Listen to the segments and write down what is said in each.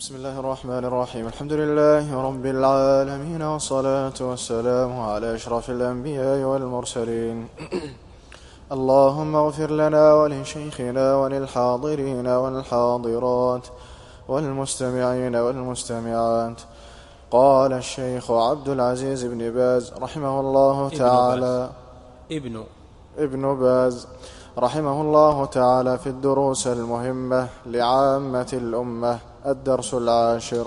بسم الله الرحمن الرحيم. الحمد لله رب العالمين، والصلاة والسلام على أشرف الأنبياء والمرسلين. اللهم اغفر لنا ولشيخنا وللحاضرين والحاضرات والمستمعين والمستمعات. قال الشيخ عبد العزيز بن باز رحمه الله تعالى ابن باز رحمه الله تعالى في الدروس المهمة لعامة الأمة. الدرس 10: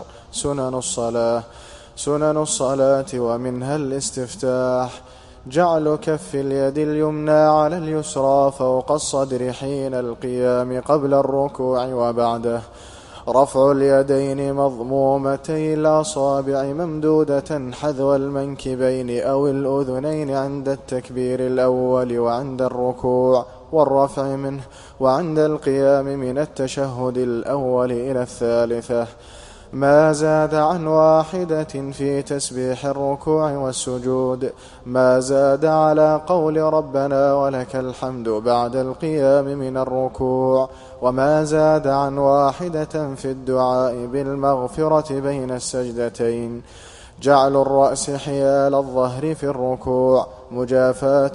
سنن الصلاة، ومنها الاستفتاح: جعل كف اليد اليمنى على اليسرى فوق الصدر حين القيام قبل الركوع وبعده، رفع اليدين مضمومتي الأصابع ممدودة حذو المنكبين أو الأذنين عند التكبير الأول وعند الركوع والرفع منه، وعند القيام من التشهد الأول إلى الثالثة. ما زاد عن 1 في تسبيح الركوع والسجود، ما زاد على قول ربنا ولك الحمد بعد القيام من الركوع، وما زاد عن 1 في الدعاء بالمغفرة بين السجدتين. جعل الرأس حيال الظهر في الركوع، مجافاة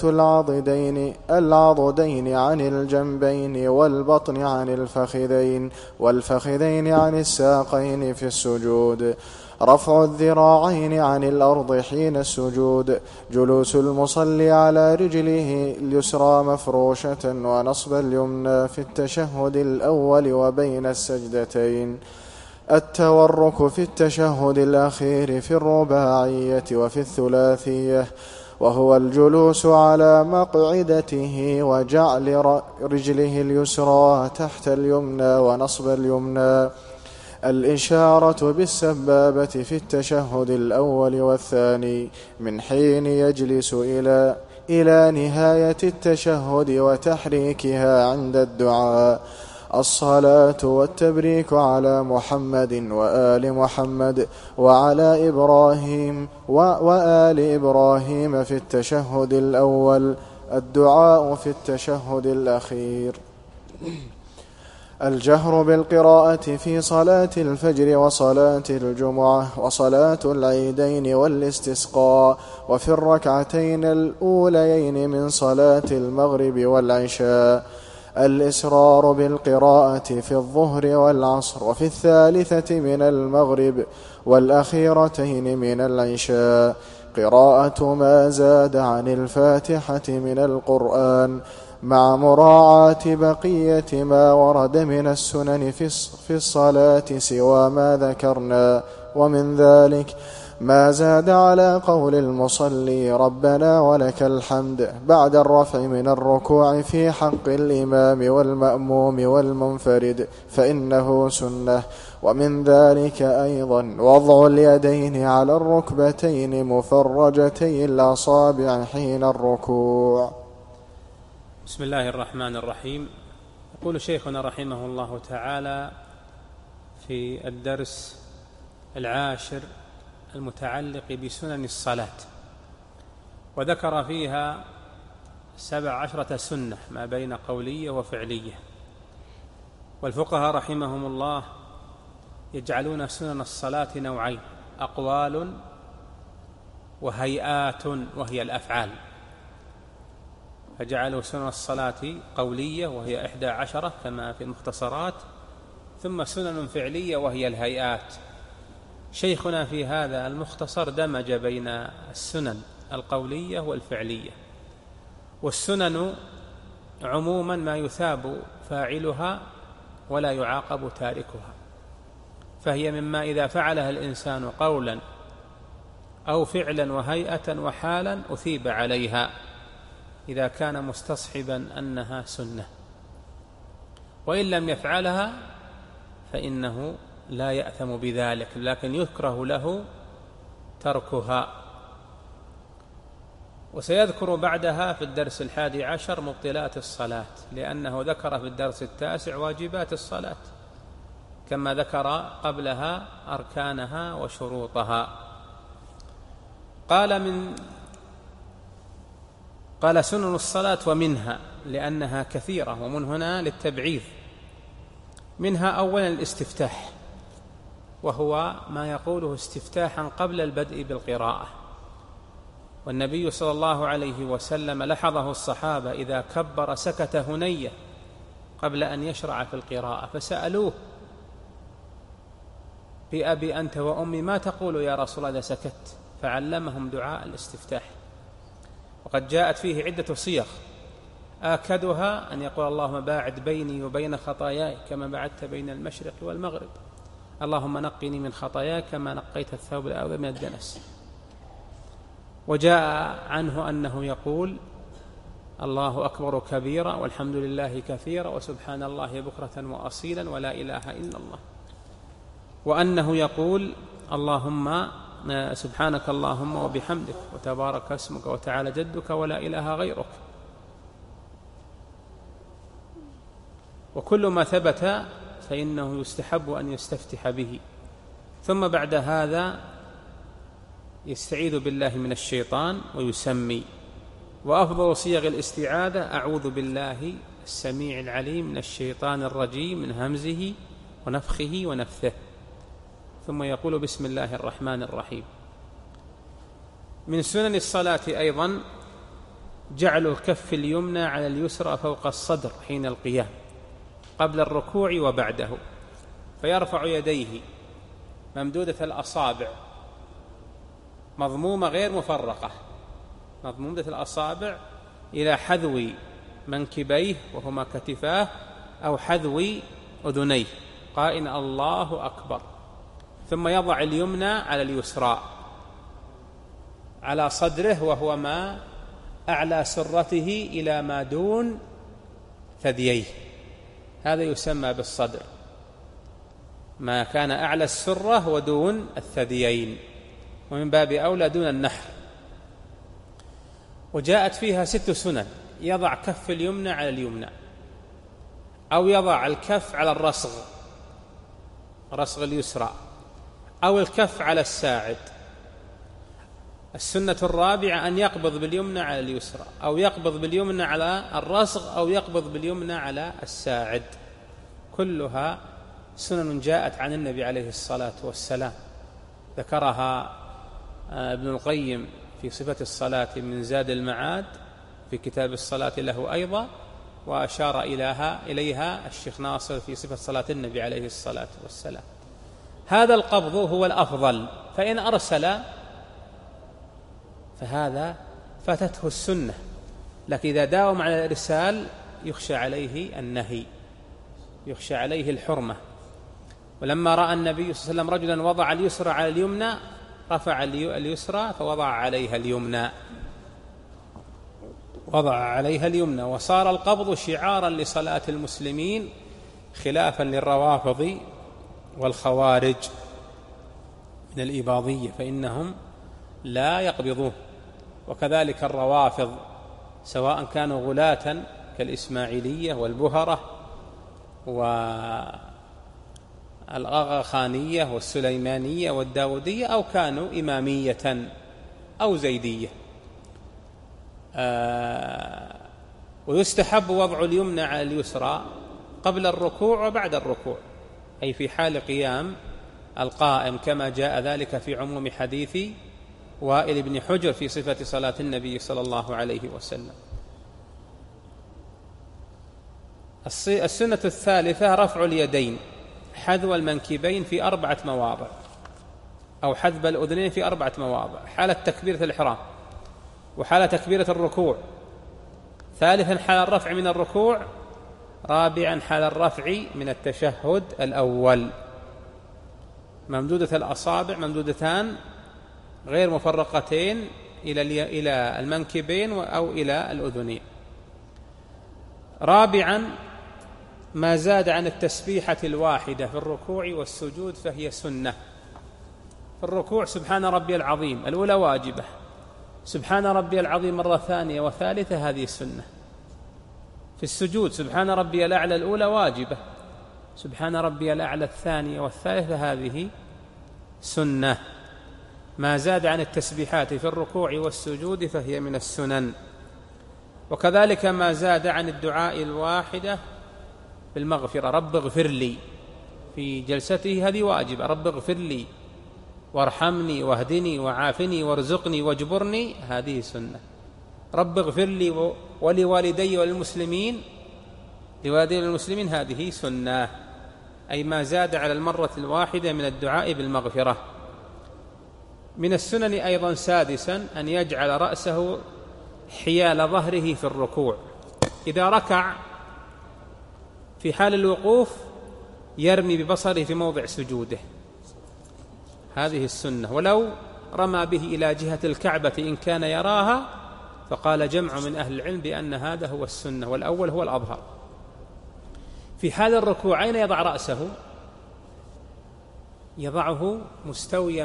العضدين عن الجنبين، والبطن عن الفخذين، والفخذين عن الساقين في السجود، رفع الذراعين عن الأرض حين السجود، جلوس المصلي على رجله اليسرى مفروشة، ونصب اليمنى في التشهد الأول وبين السجدتين، التورك في التشهد الأخير في الرباعية وفي الثلاثية، وهو الجلوس على مقعدته، وجعل رجله اليسرى تحت اليمنى ونصب اليمنى، الإشارة بالسبابة في التشهد الأول والثاني من حين يجلس إلى نهاية التشهد، وتحريكها عند الدعاء. الصلاة والتبريك على محمد وآل محمد وعلى إبراهيم وآل إبراهيم في التشهد الأول، الدعاء في التشهد الأخير. الجهر بالقراءة في صلاة الفجر وصلاة الجمعة وصلاة العيدين والاستسقاء، وفي الركعتين الأوليين من صلاة المغرب والعشاء. الإسرار بالقراءة في الظهر والعصر، وفي الثالثة من المغرب والأخيرتين من العشاء. قراءة ما زاد عن الفاتحة من القرآن، مع مراعاة بقية ما ورد من السنن في الصلاة سوى ما ذكرنا، ومن ذلك ما زاد على قول المصلي ربنا ولك الحمد بعد الرفع من الركوع في حق الإمام والمأموم والمنفرد فإنه سنة. ومن ذلك أيضا وضع اليدين على الركبتين مفرجتي الأصابع حين الركوع. بسم الله الرحمن الرحيم. يقول شيخنا رحمه الله تعالى في الدرس 10 المتعلق بسنن الصلاة، وذكر فيها 17 سنة ما بين قولية وفعلية. والفقهاء رحمهم الله يجعلون سنن الصلاة نوعين: أقوال وهيئات، وهي الأفعال. فجعلوا سنن الصلاة قولية وهي 11 كما في المختصرات، ثم سنن فعلية وهي الهيئات. شيخنا في هذا المختصر دمج بين السنن القولية والفعلية. والسنن عموما ما يثاب فاعلها ولا يعاقب تاركها، فهي مما إذا فعلها الإنسان قولا أو فعلا وهيئة وحالا أثيب عليها إذا كان مستصحبا أنها سنة، وإن لم يفعلها فإنه لا يأثم بذلك، لكن يكره له تركها. وسيذكر بعدها في الدرس 11 مبطلات الصلاة، لأنه ذكر في الدرس 9 واجبات الصلاة، كما ذكر قبلها أركانها وشروطها. قال سنن الصلاة ومنها، لأنها كثيرة، ومن هنا للتبعيض. منها أولا الاستفتاح، وهو ما يقوله استفتاحا قبل البدء بالقراءة. والنبي صلى الله عليه وسلم لحظه الصحابة إذا كبر سكت هنية قبل أن يشرع في القراءة، فسألوه: بأبي أنت وأمي ما تقول يا رسول الله إذا سكت؟ فعلمهم دعاء الاستفتاح، وقد جاءت فيه عدة صيغ، آكدها أن يقول: اللهم باعد بيني وبين خطاياي كما بعدت بين المشرق والمغرب، اللهم نقني من خطاياي كما نقيت الثوب الأبيض من الدنس. وجاء عنه أنه يقول: الله أكبر كبيرا والحمد لله كثيرا وسبحان الله بكرة وأصيلا ولا إله إلا الله. وأنه يقول: اللهم سبحانك اللهم وبحمدك وتبارك اسمك وتعالى جدك ولا إله غيرك. وكل ما ثبت فإنه يستحب أن يستفتح به، ثم بعد هذا يستعيذ بالله من الشيطان ويسمي. وأفضل صيغ الاستعاذة: أعوذ بالله السميع العليم من الشيطان الرجيم من همزه ونفخه ونفثه، ثم يقول: بسم الله الرحمن الرحيم. من سنن الصلاة أيضا جعل الكف اليمنى على اليسرى فوق الصدر حين القيام قبل الركوع وبعده، فيرفع يديه ممدودة الأصابع مضمومة غير مفرقة، مضمومة الأصابع إلى حذو منكبيه وهما كتفاه أو حذو أذنيه قائل الله أكبر، ثم يضع اليمنى على اليسرى على صدره وهو ما أعلى سرته إلى ما دون ثدييه، هذا يسمى بالصدر، ما كان أعلى السرة ودون الثديين، ومن باب أولى دون النحر. وجاءت فيها 6 سنن: يضع كف اليمنى على اليمنى، أو يضع الكف على الرسغ، رسغ اليسرى، أو الكف على الساعد. السنة الرابعة أن يقبض باليمنى على اليسرى، أو يقبض باليمنى على الرسغ، أو يقبض باليمنى على الساعد. كلها سنن جاءت عن النبي عليه الصلاة والسلام، ذكرها ابن القيم في صفة الصلاة من زاد المعاد في كتاب الصلاة له أيضا، وأشار إليها الشيخ ناصر في صفة صلاة النبي عليه الصلاة والسلام. هذا القبض هو الأفضل، فإن أرسل فهذا فاتته السنة، لكن إذا داوم على الإرسال يخشى عليه النهي، يخشى عليه الحرمة. ولما رأى النبي صلى الله عليه وسلم رجلا وضع اليسرى على اليمنى رفع اليسرى فوضع عليها اليمنى، وضع عليها اليمنى، وصار القبض شعارا لصلاة المسلمين، خلافا للروافض والخوارج من الإباضية فإنهم لا يقبضون، وكذلك الروافض سواء كانوا غلاة كالإسماعيلية والبهرة والأغاخانية والسليمانية والداودية، أو كانوا إمامية أو زيدية. ويستحب وضع اليمنى على اليسرى قبل الركوع وبعد الركوع، أي في حال قيام القائم، كما جاء ذلك في عموم حديث وائل بن حجر في صفة صلاة النبي صلى الله عليه وسلم. السنة الثالثة رفع اليدين حذو المنكبين في 4 مواضع، أو حذو الأذنين في 4 مواضع: حالة تكبيرة الإحرام، وحالة تكبيرة الركوع، ثالثا حال الرفع من الركوع، رابعا حال الرفع من التشهد الأول. ممدودة الأصابع ممدودتان غير مفرقتين إلى المنكبين أو إلى الأذنين. رابعا ما زاد عن التسبيحة الواحدة في الركوع والسجود فهي سنة. في الركوع سبحان ربي العظيم الأولى واجبة، سبحان ربي العظيم مرة ثانية وثالثة هذه سنة. في السجود سبحان ربي الأعلى الأولى واجبة، سبحان ربي الأعلى الثانية والثالثة هذه سنة. ما زاد عن التسبيحات في الركوع والسجود فهي من السنن. وكذلك ما زاد عن الدعاء الواحدة بالمغفرة: رب اغفر لي، في جلسته هذه واجبة: رب اغفر لي وارحمني واهدني وعافني وارزقني واجبرني، هذه سنة. رب اغفر لي ولوالدي وللمسلمين، لوالدي والمسلمين، هذه سنة، أي ما زاد على المرة الواحدة من الدعاء بالمغفرة. من السنن أيضا سادسا أن يجعل رأسه حيال ظهره في الركوع. إذا ركع في حال الوقوف يرمي ببصره في موضع سجوده، هذه السنة. ولو رمى به إلى جهة الكعبة إن كان يراها، فقال جمع من أهل العلم بأن هذا هو السنة، والأول هو الأظهر. في حال الركوع أين يضع رأسه؟ يضعه مستويا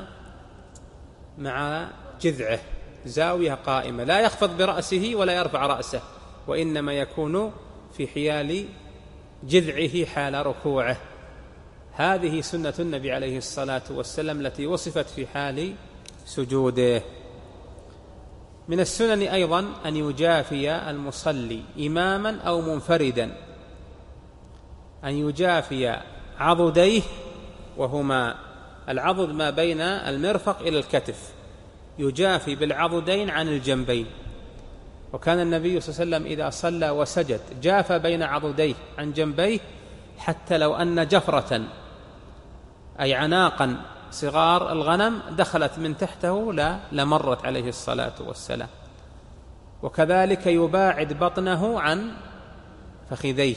مع جذعه، زاوية قائمة، لا يخفض برأسه ولا يرفع رأسه، وإنما يكون في حيال جذعه حال ركوعه. هذه سنة النبي عليه الصلاة والسلام التي وصفت في حال سجوده. من السنن أيضا أن يجافي المصلي إماما أو منفردا، أن يجافي عضديه، وهما العضد ما بين المرفق إلى الكتف، يجافي بالعضدين عن الجنبين. وكان النبي صلى الله عليه وسلم إذا صلى وسجد جافى بين عضديه عن جنبيه، حتى لو أن جفرة أي عناقا صغار الغنم دخلت من تحته لمرت عليه الصلاة والسلام. وكذلك يباعد بطنه عن فخذيه،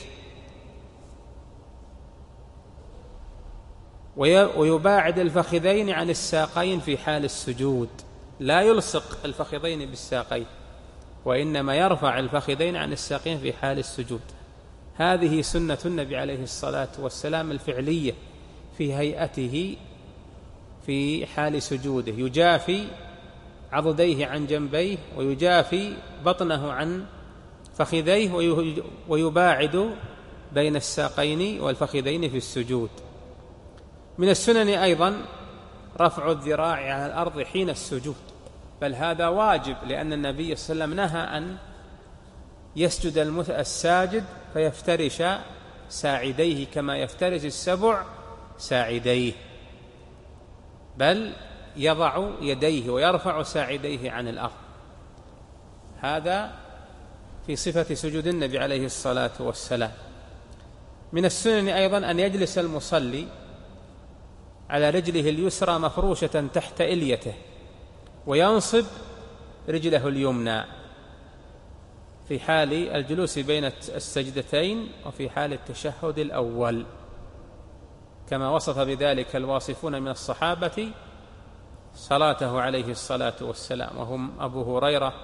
ويباعد الفخذين عن الساقين في حال السجود، لا يلصق الفخذين بالساقين، وإنما يرفع الفخذين عن الساقين في حال السجود. هذه سنة النبي عليه الصلاة والسلام الفعلية في هيئته في حال سجوده، يجافي عضديه عن جنبيه، ويجافي بطنه عن فخذيه، ويباعد بين الساقين والفخذين في السجود. من السنن أيضا رفع الذراع على الأرض حين السجود، بل هذا واجب، لأن النبي صلى الله عليه وسلم نهى أن يسجد الساجد فيفترش ساعديه كما يفترش السبع ساعديه، بل يضع يديه ويرفع ساعديه عن الأرض. هذا في صفة سجود النبي عليه الصلاة والسلام. من السنن أيضا أن يجلس المصلي على رجله اليسرى مفروشة تحت إليته، وينصب رجله اليمنى في حال الجلوس بين السجدتين وفي حال التشهد الأول، كما وصف بذلك الواصفون من الصحابة صلاته عليه الصلاة والسلام، وهم أبو هريرة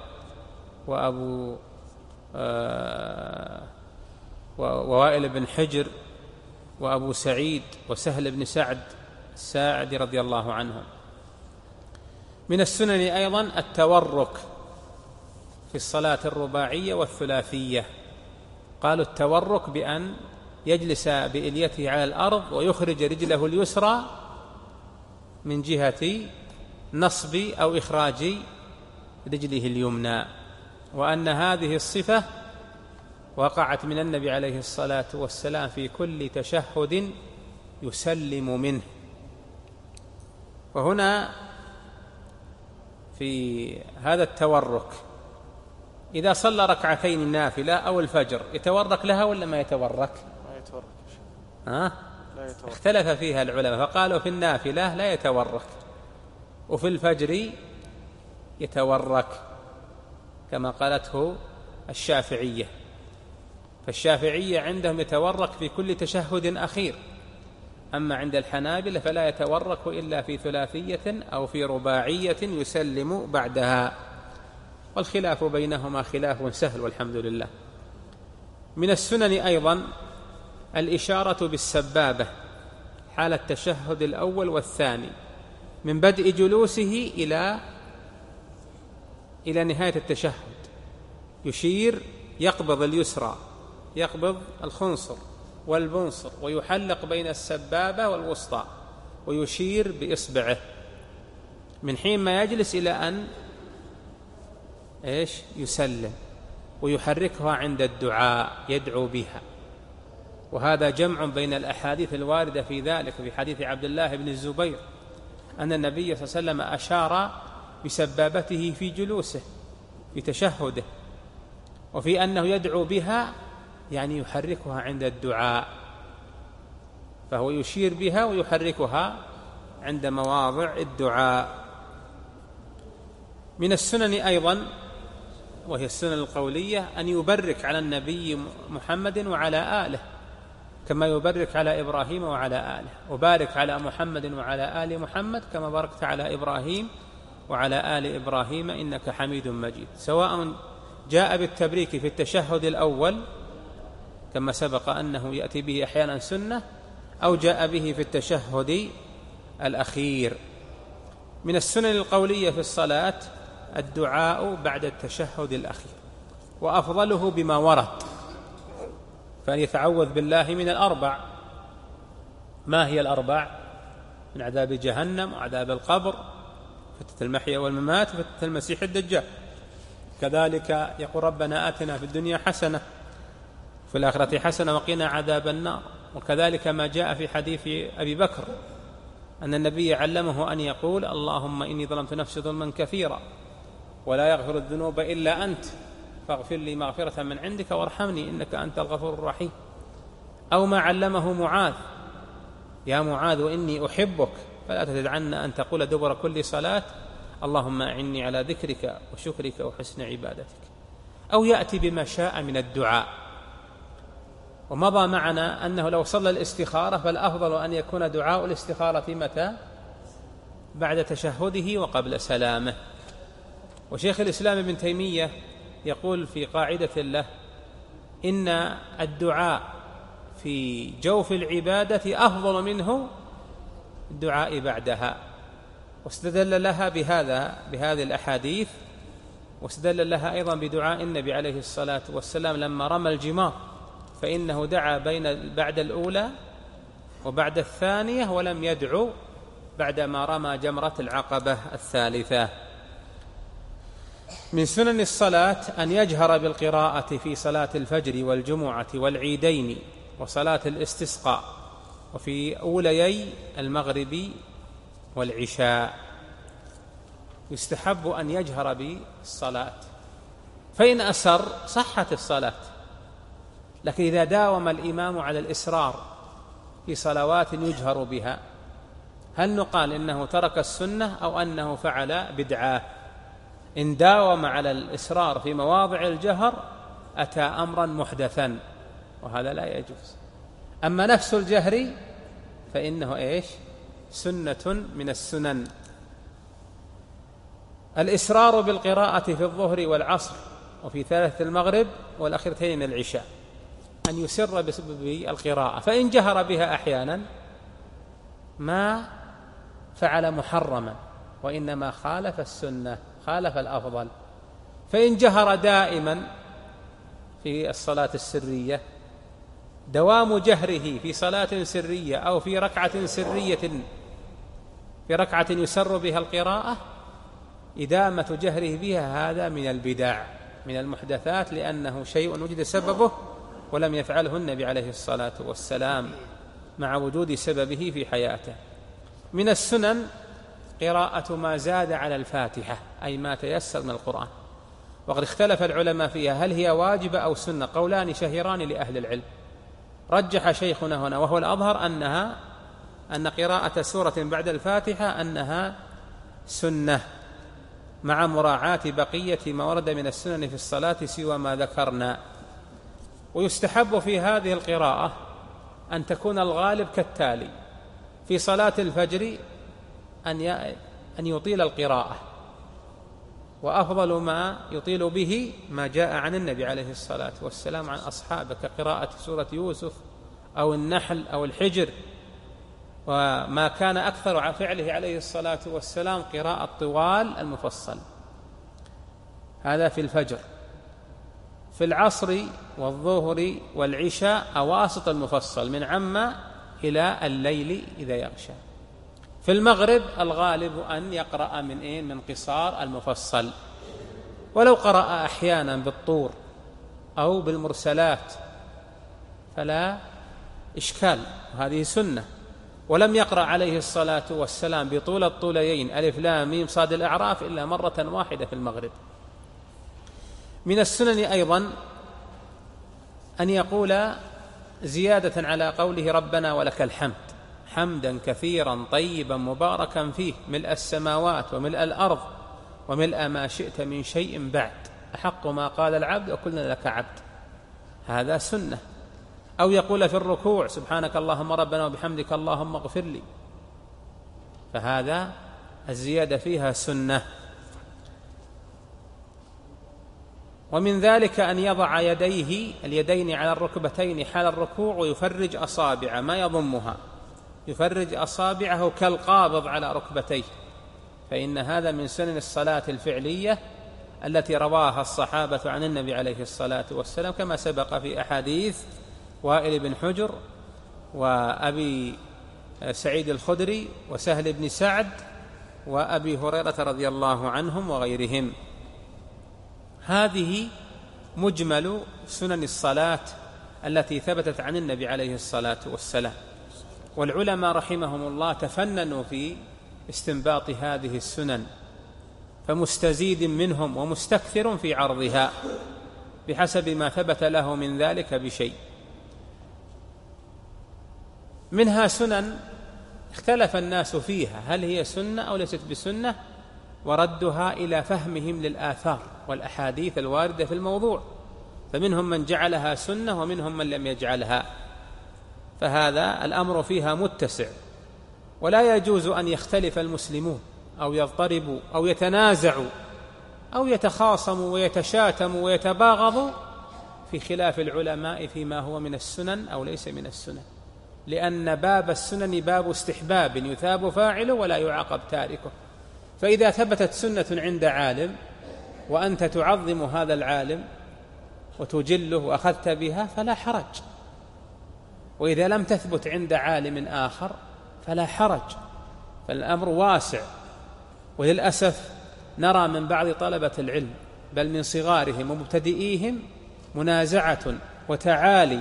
ووائل بن حجر وأبو سعيد وسهل بن سعد الساعدي رضي الله عنهم. من السنن أيضا التورك في الصلاة الرباعية والثلاثية. قالوا التورك بأن يجلس بإليته على الأرض ويخرج رجله اليسرى من جهة نصب أو إخراج رجله اليمنى، وأن هذه الصفة وقعت من النبي عليه الصلاة والسلام في كل تشهد يسلم منه. وهنا في هذا التورك إذا صلى ركعتين النافلة أو الفجر يتورك لها ولا ما يتورك؟ ما يتورك. لا يتورك. اختلف فيها العلماء، فقالوا في النافلة لا يتورك، وفي الفجر يتورك كما قالته الشافعية. فالشافعية عندهم يتورك في كل تشهد أخير، أما عند الحنابلة فلا يتورك إلا في ثلاثية أو في رباعية يسلم بعدها، والخلاف بينهما خلاف سهل والحمد لله. من السنن أيضا الإشارة بالسبابة حال التشهد الأول والثاني، من بدء جلوسه إلى نهاية التشهد، يشير، يقبض اليسرى، يقبض الخنصر والبنصر، ويحلق بين السبابة والوسطى، ويشير بإصبعه من حين ما يجلس إلى أن يسلم، ويحركها عند الدعاء، يدعو بها. وهذا جمع بين الأحاديث الواردة في ذلك، في حديث عبد الله بن الزبير أن النبي صلى الله عليه وسلم أشار بسبابته في جلوسه في تشهده، وفي أنه يدعو بها يعني يحركها عند الدعاء، فهو يشير بها ويحركها عند مواضع الدعاء. من السنن أيضا وهي السنن القولية أن يبرك على النبي محمد وعلى آله كما يبرك على إبراهيم وعلى آله، وبارك على محمد وعلى آل محمد كما باركت على إبراهيم وعلى آل إبراهيم إنك حميد مجيد، سواء جاء بالتبريك في التشهد الأول كما سبق أنه يأتي به أحيانا سنة، أو جاء به في التشهد الأخير. من السنن القولية في الصلاة الدعاء بعد التشهد الأخير، وأفضله بما ورد، فأن يتعوذ بالله من الأربع. ما هي الأربع؟ من عذاب جهنم وعذاب القبر، فتنة المحيا والممات، وفتنة المسيح الدجال. كذلك يقول ربنا آتنا في الدنيا حسنة في الآخرة حسنة وقنا عذاب النار. وكذلك ما جاء في حديث أبي بكر أن النبي علمه أن يقول اللهم إني ظلمت نفسي ظلما كثيرا ولا يغفر الذنوب إلا أنت فاغفر لي مغفرة من عندك وارحمني إنك أنت الغفور الرحيم. أو ما علمه معاذ يا معاذ إني أحبك فلا تدعن أن تقول دبر كل صلاة اللهم أعني على ذكرك وشكرك وحسن عبادتك. أو يأتي بما شاء من الدعاء. ومضى معنا أنه لو صلى الاستخارة فالأفضل أن يكون دعاء الاستخارة متى؟ بعد تشهده وقبل سلامه. وشيخ الإسلام ابن تيمية يقول في قاعدة له إن الدعاء في جوف العبادة أفضل منه الدعاء بعدها، واستدل لها بهذه الأحاديث، واستدل لها أيضا بدعاء النبي عليه الصلاة والسلام لما رمى الجمار، فإنه دعا بعد الأولى وبعد الثانية ولم يدعو بعدما رمى جمرة العقبة الثالثة. من سنن الصلاة أن يجهر بالقراءة في صلاة الفجر والجمعة والعيدين وصلاة الاستسقاء وفي أوليي المغرب والعشاء. يستحب أن يجهر بالصلاة، فإن أسر صحت الصلاة، لكن إذا داوم الإمام على الإسرار في صلوات يجهر بها هل نقال إنه ترك السنة أو أنه فعل بدعة؟ إن داوم على الإسرار في مواضع الجهر أتى أمرا محدثا وهذا لا يجوز. أما نفس الجهر فإنه سنة من السنن. الإسرار بالقراءة في الظهر والعصر وفي ثالث المغرب والأخيرتين من العشاء، أن يسر بسبب القراءة، فإن جهر بها أحيانا ما فعل محرما وإنما خالف السنة، خالف الأفضل. فإن جهر دائما في الصلاة السرية، دوام جهره في صلاة سرية أو في ركعة سرية في ركعة يسر بها القراءة، إدامة جهره بها هذا من البدع من المحدثات، لأنه شيء وجد سببه ولم يفعله النبي عليه الصلاة والسلام مع وجود سببه في حياته. من السنن قراءة ما زاد على الفاتحة، أي ما تيسر من القرآن، وقد اختلف العلماء فيها هل هي واجبة أو سنة، قولان شهيران لأهل العلم. رجح شيخنا هنا وهو الأظهر أن قراءة سورة بعد الفاتحة أنها سنة، مع مراعاة بقية ما ورد من السنن في الصلاة سوى ما ذكرنا. ويستحب في هذه القراءة أن تكون الغالب كالتالي: في صلاة الفجر أن يطيل القراءة، وأفضل ما يطيل به ما جاء عن النبي عليه الصلاة والسلام عن أصحابه كقراءة سورة يوسف أو النحل أو الحجر، وما كان أكثر فعله عليه الصلاة والسلام قراءة طوال المفصل. هذا في الفجر. في العصر والظهر والعشاء أواسط المفصل من عما إلى الليل إذا يغشى. في المغرب الغالب أن يقرأ من قصار المفصل، ولو قرأ أحيانا بالطور أو بالمرسلات فلا إشكال، وهذه سنة. ولم يقرأ عليه الصلاة والسلام بطول الطوليين ألف لام ميم صاد الأعراف إلا مرة واحدة في المغرب. من السنن أيضا أن يقول زيادة على قوله ربنا ولك الحمد حمدا كثيرا طيبا مباركا فيه ملء السماوات وملء الأرض وملء ما شئت من شيء بعد أحق ما قال العبد وكلنا لك عبد. هذا سنة. أو يقول في الركوع سبحانك اللهم ربنا وبحمدك اللهم اغفر لي، فهذا الزيادة فيها سنة. ومن ذلك أن يضع اليدين على الركبتين حال الركوع ويفرج أصابع ما يضمها، يفرج أصابعه كالقابض على ركبتيه، فإن هذا من سنن الصلاة الفعلية التي رواها الصحابة عن النبي عليه الصلاة والسلام، كما سبق في أحاديث وائل بن حجر وأبي سعيد الخدري وسهل بن سعد وأبي هريرة رضي الله عنهم وغيرهم. هذه مجمل سنن الصلاة التي ثبتت عن النبي عليه الصلاة والسلام. والعلماء رحمهم الله تفننوا في استنباط هذه السنن، فمستزيد منهم ومستكثر في عرضها بحسب ما ثبت له من ذلك بشيء. منها سنن اختلف الناس فيها هل هي سنة أو ليست بسنة، وردها إلى فهمهم للآثار والأحاديث الواردة في الموضوع، فمنهم من جعلها سنة ومنهم من لم يجعلها، فهذا الأمر فيها متسع. ولا يجوز أن يختلف المسلمون أو يضطربوا أو يتنازعوا أو يتخاصموا ويتشاتموا ويتباغضوا في خلاف العلماء فيما هو من السنن أو ليس من السنن، لأن باب السنن باب استحباب يثاب فاعله ولا يعاقب تاركه. فإذا ثبتت سنة عند عالم وأنت تعظم هذا العالم وتجله وأخذت بها فلا حرج، وإذا لم تثبت عند عالم آخر فلا حرج، فالأمر واسع. وللأسف نرى من بعض طلبة العلم بل من صغارهم ومبتدئيهم منازعة وتعالي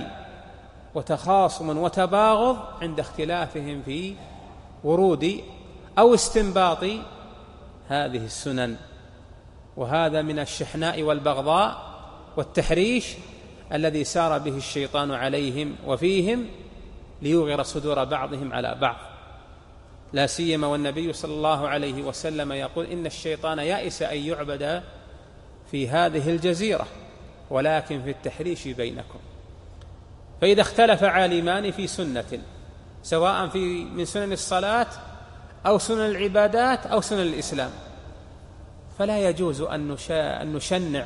وتخاصم وتباغض عند اختلافهم في ورود أو استنباط هذه السنن، وهذا من الشحناء والبغضاء والتحريش الذي سار به الشيطان عليهم وفيهم ليوغر صدور بعضهم على بعض، لا سيما والنبي صلى الله عليه وسلم يقول إن الشيطان يائس أن يعبد في هذه الجزيرة ولكن في التحريش بينكم. فإذا اختلف عالمان في سنة سواء في من سنن الصلاة أو سنن العبادات أو سنن الإسلام، فلا يجوز أن نشنع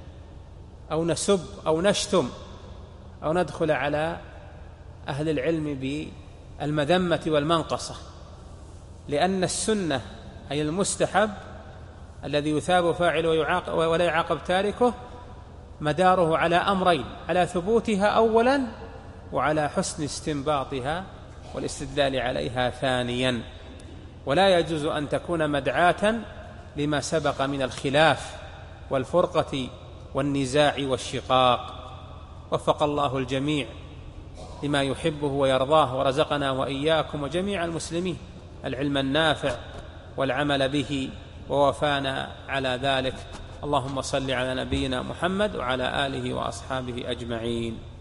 أو نسب أو نشتم أو ندخل على أهل العلم بالمذمة والمنقصة، لأن السنة أي المستحب الذي يثاب فاعله ولا يعاقب تاركه مداره على أمرين: على ثبوتها أولا، وعلى حسن استنباطها والاستدلال عليها ثانيا. ولا يجوز أن تكون مدعاة لما سبق من الخلاف والفرقة والنزاع والشقاق. وفق الله الجميع لما يحبه ويرضاه، ورزقنا وإياكم وجميع المسلمين العلم النافع والعمل به، ووفانا على ذلك. اللهم صل على نبينا محمد وعلى آله وأصحابه أجمعين.